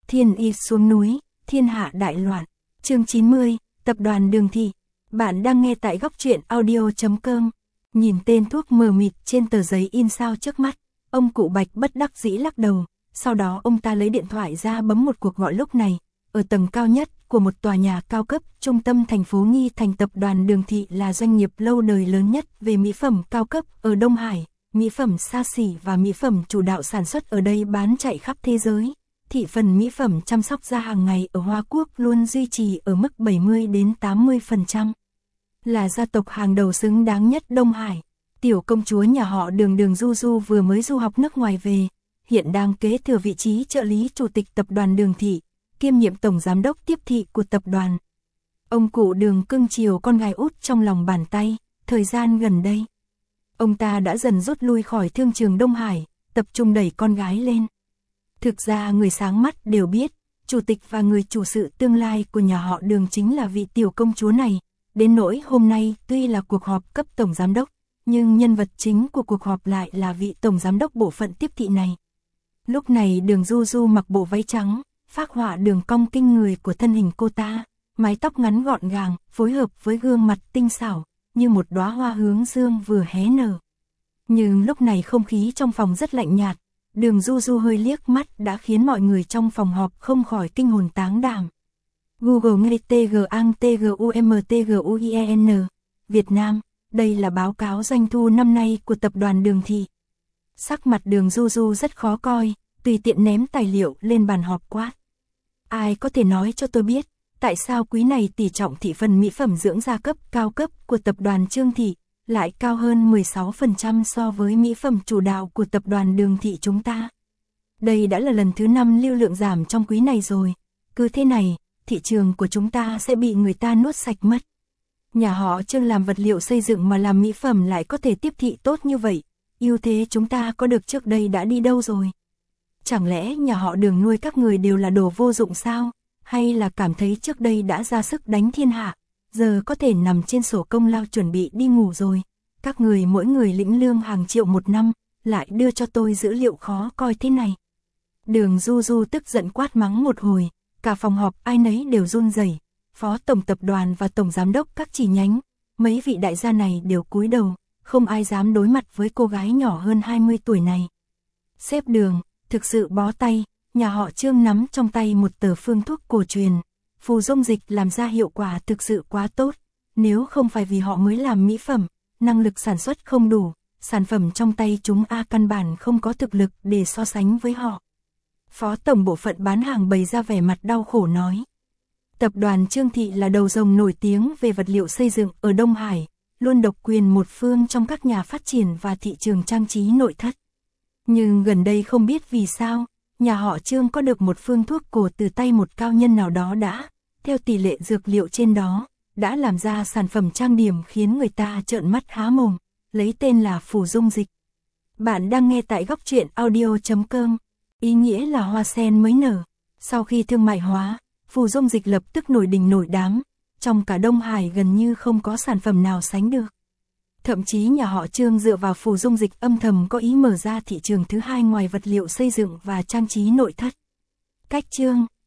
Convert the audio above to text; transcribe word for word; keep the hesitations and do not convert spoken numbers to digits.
Thiên y xuống núi, thiên hạ đại loạn. Chương chín mươi, Tập đoàn Đường Thị. Bạn đang nghe tại góc truyện audio chấm com. Nhìn tên thuốc mờ mịt trên tờ giấy in sao trước mắt, ông cụ Bạch bất đắc dĩ lắc đầu. Sau đó ông ta lấy điện thoại ra bấm một cuộc gọi. Lúc này, ở tầng cao nhất của một tòa nhà cao cấp trung tâm thành phố Nghi Thành, Tập đoàn Đường Thị là doanh nghiệp lâu đời lớn nhất về mỹ phẩm cao cấp ở Đông Hải. Mỹ phẩm xa xỉ và mỹ phẩm chủ đạo sản xuất ở đây bán chạy khắp thế giới. Thị phần mỹ phẩm chăm sóc da hàng ngày ở Hoa Quốc luôn duy trì ở mức bảy mươi đến tám mươi phần trăm. Là gia tộc hàng đầu xứng đáng nhất Đông Hải. Tiểu công chúa nhà họ Đường Đường Du Du vừa mới du học nước ngoài về, hiện đang kế thừa vị trí trợ lý chủ tịch tập đoàn Đường Thị, kiêm nhiệm tổng giám đốc tiếp thị của tập đoàn. Ông cụ Đường cưng chiều con gái út trong lòng bàn tay. Thời gian gần đây, ông ta đã dần rút lui khỏi thương trường Đông Hải, tập trung đẩy con gái lên. Thực ra người sáng mắt đều biết, chủ tịch và người chủ sự tương lai của nhà họ Đường chính là vị tiểu công chúa này. Đến nỗi hôm nay tuy là cuộc họp cấp tổng giám đốc, nhưng nhân vật chính của cuộc họp lại là vị tổng giám đốc bộ phận tiếp thị này. Lúc này Đường Du Du mặc bộ váy trắng, phác họa đường cong kinh người của thân hình cô ta, mái tóc ngắn gọn gàng, phối hợp với gương mặt tinh xảo, như một đóa hoa hướng dương vừa hé nở. Nhưng lúc này không khí trong phòng rất lạnh nhạt, Đường Du Du hơi liếc mắt đã khiến mọi người trong phòng họp không khỏi kinh hồn táng đảm. Google Nghe tê giê a ng tê giê u em tê giê u i e n Việt Nam, đây là báo cáo doanh thu năm nay của tập đoàn Đường Thị. Sắc mặt Đường Du Du rất khó coi, tùy tiện ném tài liệu lên bàn họp quát. Ai có thể nói cho tôi biết, tại sao quý này tỷ trọng thị phần mỹ phẩm dưỡng da cấp cao cấp của tập đoàn Trương Thị lại cao hơn mười sáu phần trăm so với mỹ phẩm chủ đạo của tập đoàn Đường Thị chúng ta. Đây đã là lần thứ năm lưu lượng giảm trong quý này rồi. Cứ thế này, thị trường của chúng ta sẽ bị người ta nuốt sạch mất. Nhà họ Trương làm vật liệu xây dựng mà làm mỹ phẩm lại có thể tiếp thị tốt như vậy. Ưu thế chúng ta có được trước đây đã đi đâu rồi? Chẳng lẽ nhà họ Đường nuôi các người đều là đồ vô dụng sao? Hay là cảm thấy trước đây đã ra sức đánh thiên hạ, giờ có thể nằm trên sổ công lao chuẩn bị đi ngủ rồi? Các người mỗi người lĩnh lương hàng triệu một năm, lại đưa cho tôi dữ liệu khó coi thế này. Đường Du Du tức giận quát mắng một hồi, cả phòng họp ai nấy đều run rẩy. Phó tổng tập đoàn và tổng giám đốc các chi nhánh, mấy vị đại gia này đều cúi đầu, không ai dám đối mặt với cô gái nhỏ hơn hai mươi tuổi này. Sếp Đường, thực sự bó tay, nhà họ Trương nắm trong tay một tờ phương thuốc cổ truyền, phù dung dịch làm ra hiệu quả thực sự quá tốt. Nếu không phải vì họ mới làm mỹ phẩm, năng lực sản xuất không đủ, sản phẩm trong tay chúng A căn bản không có thực lực để so sánh với họ. Phó tổng bộ phận bán hàng bày ra vẻ mặt đau khổ nói. Tập đoàn Trương Thị là đầu rồng nổi tiếng về vật liệu xây dựng ở Đông Hải, luôn độc quyền một phương trong các nhà phát triển và thị trường trang trí nội thất. Nhưng gần đây không biết vì sao, nhà họ Trương có được một phương thuốc cổ từ tay một cao nhân nào đó đã, theo tỷ lệ dược liệu trên đó, đã làm ra sản phẩm trang điểm khiến người ta trợn mắt há mồm, lấy tên là phù dung dịch. Bạn đang nghe tại góc truyện audio chấm com, ý nghĩa là hoa sen mới nở. Sau khi thương mại hóa, phù dung dịch lập tức nổi đình nổi đám, trong cả Đông Hải gần như không có sản phẩm nào sánh được. Thậm chí nhà họ Trương dựa vào phù dung dịch âm thầm có ý mở ra thị trường thứ hai ngoài vật liệu xây dựng và trang trí nội thất. Cách Trương,